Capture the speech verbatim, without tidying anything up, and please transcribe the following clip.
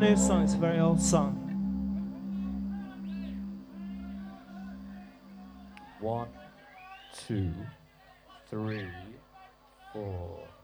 this song? It's a very old song. One, two, three, four.